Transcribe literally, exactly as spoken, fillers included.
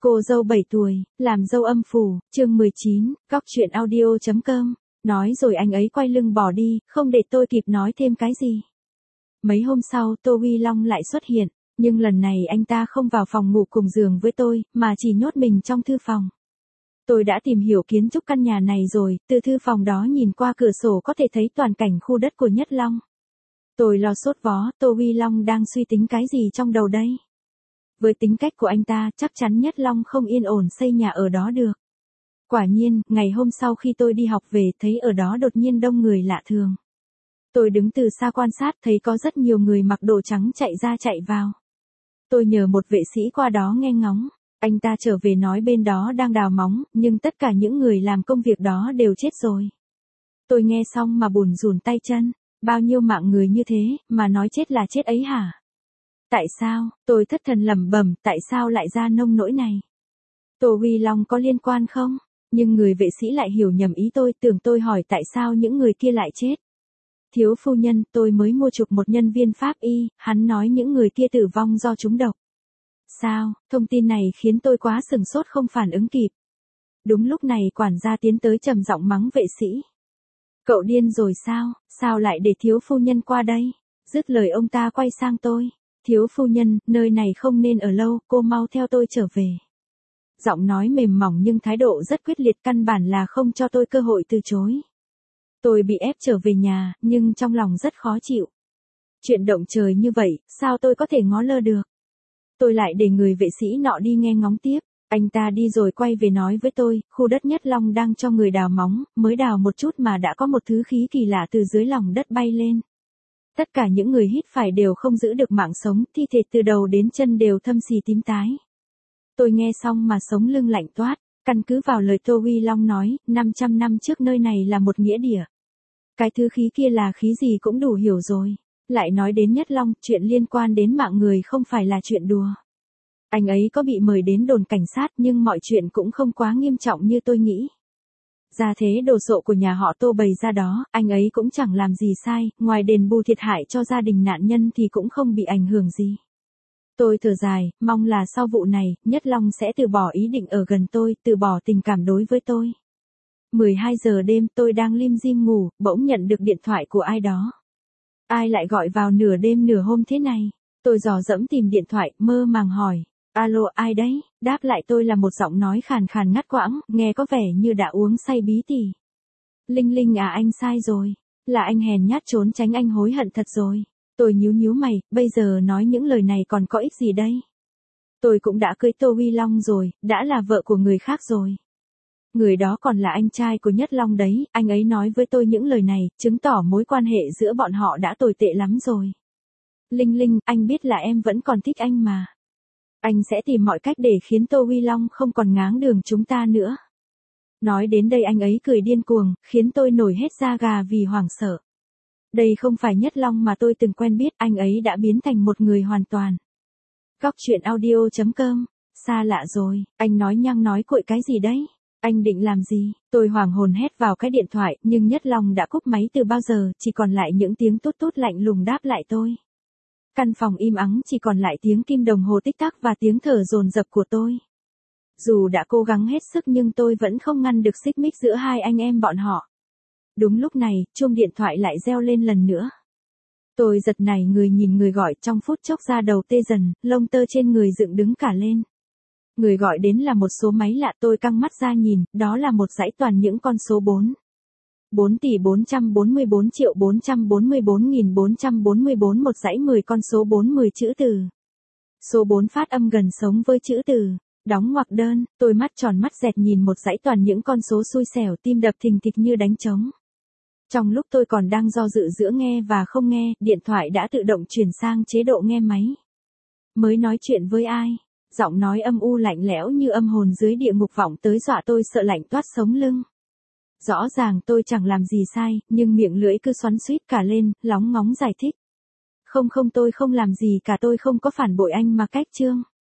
Cô dâu bảy tuổi, làm dâu âm phủ, chương mười chín, cóc truyện audio.com. Nói rồi anh ấy quay lưng bỏ đi, không để tôi kịp nói thêm cái gì. Mấy hôm sau Tô Huy Long lại xuất hiện, nhưng lần này anh ta không vào phòng ngủ cùng giường với tôi, mà chỉ nhốt mình trong thư phòng. Tôi đã tìm hiểu kiến trúc căn nhà này rồi, từ thư phòng đó nhìn qua cửa sổ có thể thấy toàn cảnh khu đất của Nhất Long. Tôi lo sốt vó, Tô Huy Long đang suy tính cái gì trong đầu đây? Với tính cách của anh ta, chắc chắn Nhất Long không yên ổn xây nhà ở đó được. Quả nhiên, ngày hôm sau khi tôi đi học về thấy ở đó đột nhiên đông người lạ thường. Tôi đứng từ xa quan sát thấy có rất nhiều người mặc đồ trắng chạy ra chạy vào. Tôi nhờ một vệ sĩ qua đó nghe ngóng. Anh ta trở về nói bên đó đang đào móng, nhưng tất cả những người làm công việc đó đều chết rồi. Tôi nghe xong mà bủn rủn tay chân. Bao nhiêu mạng người như thế, mà nói chết là chết ấy hả? Tại sao, tôi thất thần lẩm bẩm, tại sao lại ra nông nỗi này? Tô Huy Long có liên quan không? Nhưng người vệ sĩ lại hiểu nhầm ý tôi, tưởng tôi hỏi tại sao những người kia lại chết. Thiếu phu nhân, tôi mới mua chuộc một nhân viên pháp y, hắn nói những người kia tử vong do trúng độc. Sao, thông tin này khiến tôi quá sừng sốt không phản ứng kịp. Đúng lúc này quản gia tiến tới trầm giọng mắng vệ sĩ. Cậu điên rồi sao, sao lại để thiếu phu nhân qua đây? Dứt lời ông ta quay sang tôi. Thiếu phu nhân, nơi này không nên ở lâu, cô mau theo tôi trở về. Giọng nói mềm mỏng nhưng thái độ rất quyết liệt, căn bản là không cho tôi cơ hội từ chối. Tôi bị ép trở về nhà, nhưng trong lòng rất khó chịu. Chuyện động trời như vậy, sao tôi có thể ngó lơ được? Tôi lại để người vệ sĩ nọ đi nghe ngóng tiếp. Anh ta đi rồi quay về nói với tôi, khu đất Nhất Long đang cho người đào móng, mới đào một chút mà đã có một thứ khí kỳ lạ từ dưới lòng đất bay lên. Tất cả những người hít phải đều không giữ được mạng sống, thi thể từ đầu đến chân đều thâm xì tím tái. Tôi nghe xong mà sống lưng lạnh toát, căn cứ vào lời Tô Huy Long nói, năm trăm năm trước nơi này là một nghĩa địa. Cái thứ khí kia là khí gì cũng đủ hiểu rồi. Lại nói đến Nhất Long, chuyện liên quan đến mạng người không phải là chuyện đùa. Anh ấy có bị mời đến đồn cảnh sát nhưng mọi chuyện cũng không quá nghiêm trọng như tôi nghĩ. Gia thế đồ sộ của nhà họ Tô bày ra đó, anh ấy cũng chẳng làm gì sai, ngoài đền bù thiệt hại cho gia đình nạn nhân thì cũng không bị ảnh hưởng gì. Tôi thở dài, mong là sau vụ này, Nhất Long sẽ từ bỏ ý định ở gần tôi, từ bỏ tình cảm đối với tôi. mười hai giờ đêm tôi đang lim dim ngủ, bỗng nhận được điện thoại của ai đó. Ai lại gọi vào nửa đêm nửa hôm thế này? Tôi dò dẫm tìm điện thoại, mơ màng hỏi. Alo, ai đấy? Đáp lại tôi là một giọng nói khàn khàn ngắt quãng, nghe có vẻ như đã uống say bí tỉ. Linh Linh à, anh sai rồi. Là anh hèn nhát trốn tránh, anh hối hận thật rồi. Tôi nhíu nhíu mày, bây giờ nói những lời này còn có ích gì đây? Tôi cũng đã cưới Tô Huy Long rồi, đã là vợ của người khác rồi. Người đó còn là anh trai của Nhất Long đấy, anh ấy nói với tôi những lời này, chứng tỏ mối quan hệ giữa bọn họ đã tồi tệ lắm rồi. Linh Linh, anh biết là em vẫn còn thích anh mà. Anh sẽ tìm mọi cách để khiến Tô Huy Long không còn ngáng đường chúng ta nữa. Nói đến đây anh ấy cười điên cuồng, khiến tôi nổi hết da gà vì hoảng sợ. Đây không phải Nhất Long mà tôi từng quen biết, anh ấy đã biến thành một người hoàn toàn. Cóc truyện audio.com, xa lạ rồi, anh nói nhăng nói cuội cái gì đấy? Anh định làm gì? Tôi hoảng hồn hét vào cái điện thoại, nhưng Nhất Long đã cúp máy từ bao giờ, chỉ còn lại những tiếng tút tút lạnh lùng đáp lại tôi. Căn phòng im ắng chỉ còn lại tiếng kim đồng hồ tích tắc và tiếng thở dồn dập của tôi. Dù đã cố gắng hết sức nhưng tôi vẫn không ngăn được xích mích giữa hai anh em bọn họ. Đúng lúc này, chuông điện thoại lại reo lên lần nữa. Tôi giật nảy người nhìn người gọi, trong phút chốc da đầu tê dần, lông tơ trên người dựng đứng cả lên. Người gọi đến là một số máy lạ, tôi căng mắt ra nhìn, đó là một dãy toàn những con số bốn. bốn tỷ bốn trăm bốn mươi bốn triệu bốn trăm bốn mươi bốn nghìn bốn trăm bốn mươi bốn, một dãy mười con số bốn, mười chữ từ. Số bốn phát âm gần sống với chữ từ. Đóng ngoặc đơn, tôi mắt tròn mắt dẹt nhìn một dãy toàn những con số xui xẻo, tim đập thình thịch như đánh trống. Trong lúc tôi còn đang do dự giữa nghe và không nghe, điện thoại đã tự động chuyển sang chế độ nghe máy. Mới nói chuyện với ai? Giọng nói âm u lạnh lẽo như âm hồn dưới địa ngục vọng tới dọa tôi sợ lạnh toát sống lưng. Rõ ràng tôi chẳng làm gì sai, nhưng miệng lưỡi cứ xoắn xuýt cả lên, lóng ngóng giải thích. Không không tôi không làm gì cả, tôi không có phản bội anh mà cách Trương.